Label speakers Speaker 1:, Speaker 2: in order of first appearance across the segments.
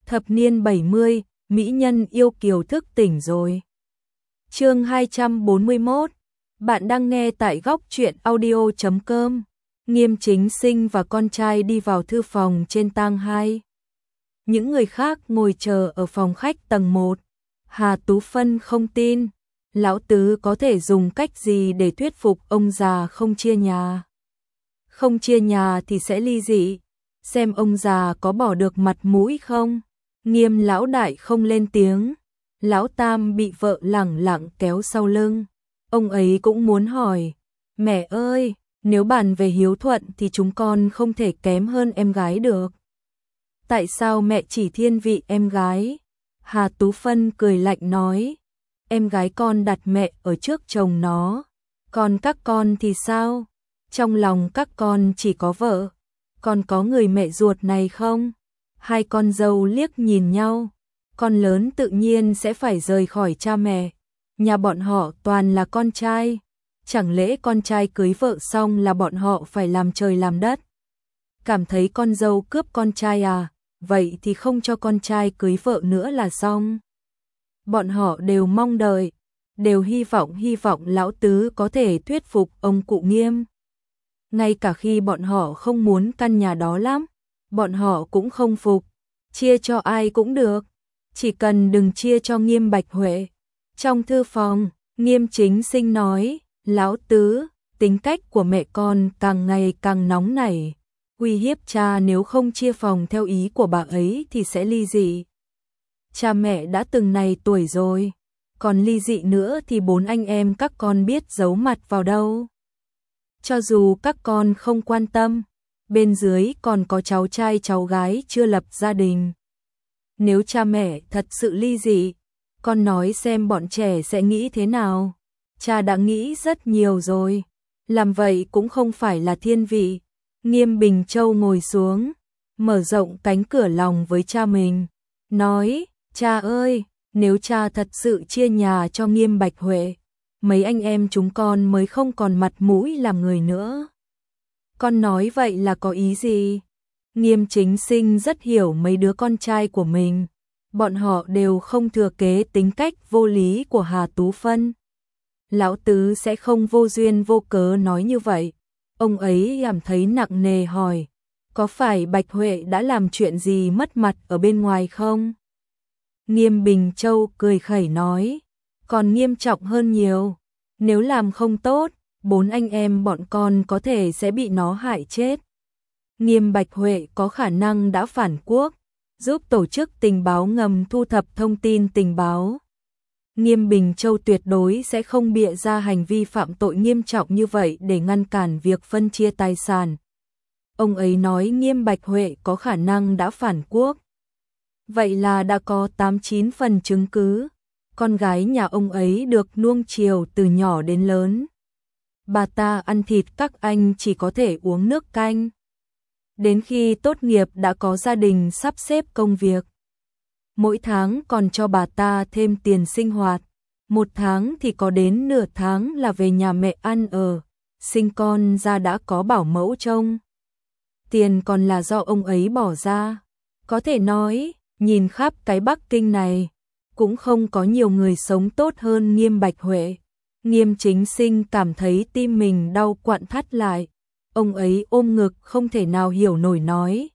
Speaker 1: Thập niên 70, mỹ nhân yêu kiều thức tỉnh rồi. Chương 241. Bạn đang nghe tại góc truyện audio.com. Nghiêm Chính Sinh và con trai đi vào thư phòng trên tang 2. Những người khác ngồi chờ ở phòng khách tầng 1. Hà Tú Phân không tin, lão tứ có thể dùng cách gì để thuyết phục ông già không chia nhà. Không chia nhà thì sẽ ly dị, xem ông già có bỏ được mặt mũi không. Nghiêm lão đại không lên tiếng, lão tam bị vợ lẳng lặng kéo sau lưng. Ông ấy cũng muốn hỏi, mẹ ơi, nếu bàn về hiếu thuận thì chúng con không thể kém hơn em gái được. Tại sao mẹ chỉ thiên vị em gái? Hà Tú Phân cười lạnh nói, em gái con đặt mẹ ở trước chồng nó, còn các con thì sao? Trong lòng các con chỉ có vợ, còn có người mẹ ruột này không? Hai con dâu liếc nhìn nhau, con lớn tự nhiên sẽ phải rời khỏi cha mẹ. Nhà bọn họ toàn là con trai, chẳng lẽ con trai cưới vợ xong là bọn họ phải làm trời làm đất? Cảm thấy con dâu cướp con trai à? Vậy thì không cho con trai cưới vợ nữa là xong. Bọn họ đều mong đợi, đều hy vọng lão tứ có thể thuyết phục ông cụ Nghiêm. Ngay cả khi bọn họ không muốn căn nhà đó lắm, bọn họ cũng không phục, chia cho ai cũng được, chỉ cần đừng chia cho Nghiêm Bạch Huệ. Trong thư phòng, Nghiêm Chính Sinh nói, lão tứ, tính cách của mẹ con càng ngày càng nóng nảy, uy hiếp cha nếu không chia phòng theo ý của bà ấy thì sẽ ly dị. Cha mẹ đã từng này tuổi rồi, còn ly dị nữa thì bốn anh em các con biết giấu mặt vào đâu. Cho dù các con không quan tâm, bên dưới còn có cháu trai cháu gái chưa lập gia đình. Nếu cha mẹ thật sự ly dị, con nói xem bọn trẻ sẽ nghĩ thế nào? Cha đã nghĩ rất nhiều rồi, làm vậy cũng không phải là thiên vị. Nghiêm Bình Châu ngồi xuống, mở rộng cánh cửa lòng với cha mình, nói, cha ơi, nếu cha thật sự chia nhà cho Nghiêm Bạch Huệ, mấy anh em chúng con mới không còn mặt mũi làm người nữa. Con nói vậy là có ý gì? Nghiêm Chính Sinh rất hiểu mấy đứa con trai của mình, bọn họ đều không thừa kế tính cách vô lý của Hà Tú Phân. Lão tứ sẽ không vô duyên vô cớ nói như vậy. Ông ấy cảm thấy nặng nề hỏi, có phải Bạch Huệ đã làm chuyện gì mất mặt ở bên ngoài không? Nghiêm Bình Châu cười khẩy nói, còn nghiêm trọng hơn nhiều, nếu làm không tốt, bốn anh em bọn con có thể sẽ bị nó hại chết. Nghiêm Bạch Huệ có khả năng đã phản quốc, giúp tổ chức tình báo ngầm thu thập thông tin tình báo. Nghiêm Bình Châu tuyệt đối sẽ không bịa ra hành vi phạm tội nghiêm trọng như vậy để ngăn cản việc phân chia tài sản. Ông ấy nói Nghiêm Bạch Huệ có khả năng đã phản quốc. Vậy là đã có 8-9 phần chứng cứ. Con gái nhà ông ấy được nuông chiều từ nhỏ đến lớn. Bà ta ăn thịt các anh chỉ có thể uống nước canh. Đến khi tốt nghiệp đã có gia đình sắp xếp công việc. Mỗi tháng còn cho bà ta thêm tiền sinh hoạt. Một tháng thì có đến nửa tháng là về nhà mẹ ăn ở. Sinh con ra đã có bảo mẫu trông. Tiền còn là do ông ấy bỏ ra. Có thể nói, nhìn khắp cái Bắc Kinh này, cũng không có nhiều người sống tốt hơn Nghiêm Bạch Huệ. Nghiêm Chính Sinh cảm thấy tim mình đau quặn thắt lại. Ông ấy ôm ngực không thể nào hiểu nổi nói.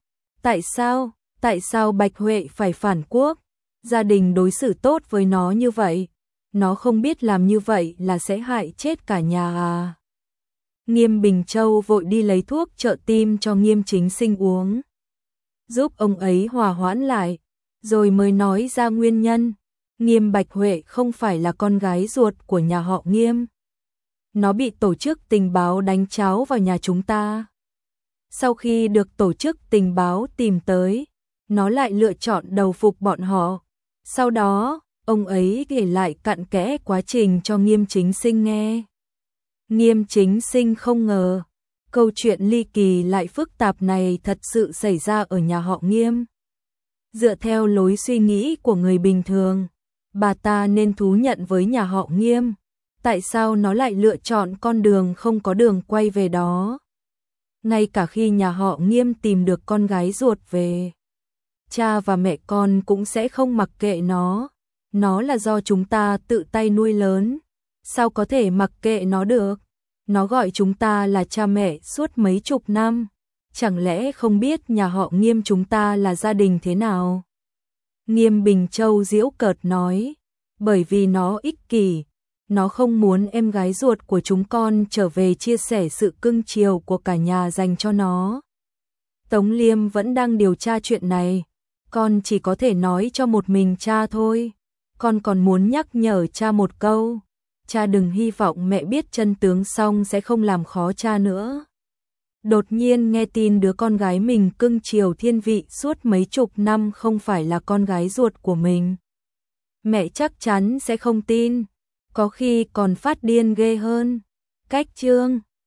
Speaker 1: Tại sao Bạch Huệ phải phản quốc? Gia đình đối xử tốt với nó như vậy. Nó không biết làm như vậy là sẽ hại chết cả nhà à? Nghiêm Bình Châu vội đi lấy thuốc trợ tim cho Nghiêm Chính Sinh uống, giúp ông ấy hòa hoãn lại, rồi mới nói ra nguyên nhân. Nghiêm Bạch Huệ không phải là con gái ruột của nhà họ Nghiêm. Nó bị tổ chức tình báo đánh cháo vào nhà chúng ta. Sau khi được tổ chức tình báo tìm tới, nó lại lựa chọn đầu phục bọn họ. Sau đó, ông ấy kể lại cặn kẽ quá trình cho Nghiêm Chính Sinh nghe. Nghiêm Chính Sinh không ngờ, câu chuyện ly kỳ lại phức tạp này thật sự xảy ra ở nhà họ Nghiêm. Dựa theo lối suy nghĩ của người bình thường, bà ta nên thú nhận với nhà họ Nghiêm. Tại sao nó lại lựa chọn con đường không có đường quay về đó? Ngay cả khi nhà họ Nghiêm tìm được con gái ruột về, cha và mẹ con cũng sẽ không mặc kệ nó là do chúng ta tự tay nuôi lớn, sao có thể mặc kệ nó được, nó gọi chúng ta là cha mẹ suốt mấy chục năm, chẳng lẽ không biết nhà họ Nghiêm chúng ta là gia đình thế nào? Nghiêm Bình Châu giễu cợt nói, bởi vì nó ích kỷ, nó không muốn em gái ruột của chúng con trở về chia sẻ sự cưng chiều của cả nhà dành cho nó. Tống Liêm vẫn đang điều tra chuyện này, con chỉ có thể nói cho một mình cha thôi. Con còn muốn nhắc nhở cha một câu, cha đừng hy vọng mẹ biết chân tướng xong sẽ không làm khó cha nữa. Đột nhiên nghe tin đứa con gái mình cưng chiều thiên vị suốt mấy chục năm không phải là con gái ruột của mình. Mẹ chắc chắn sẽ không tin, có khi còn phát điên ghê hơn. Cách chương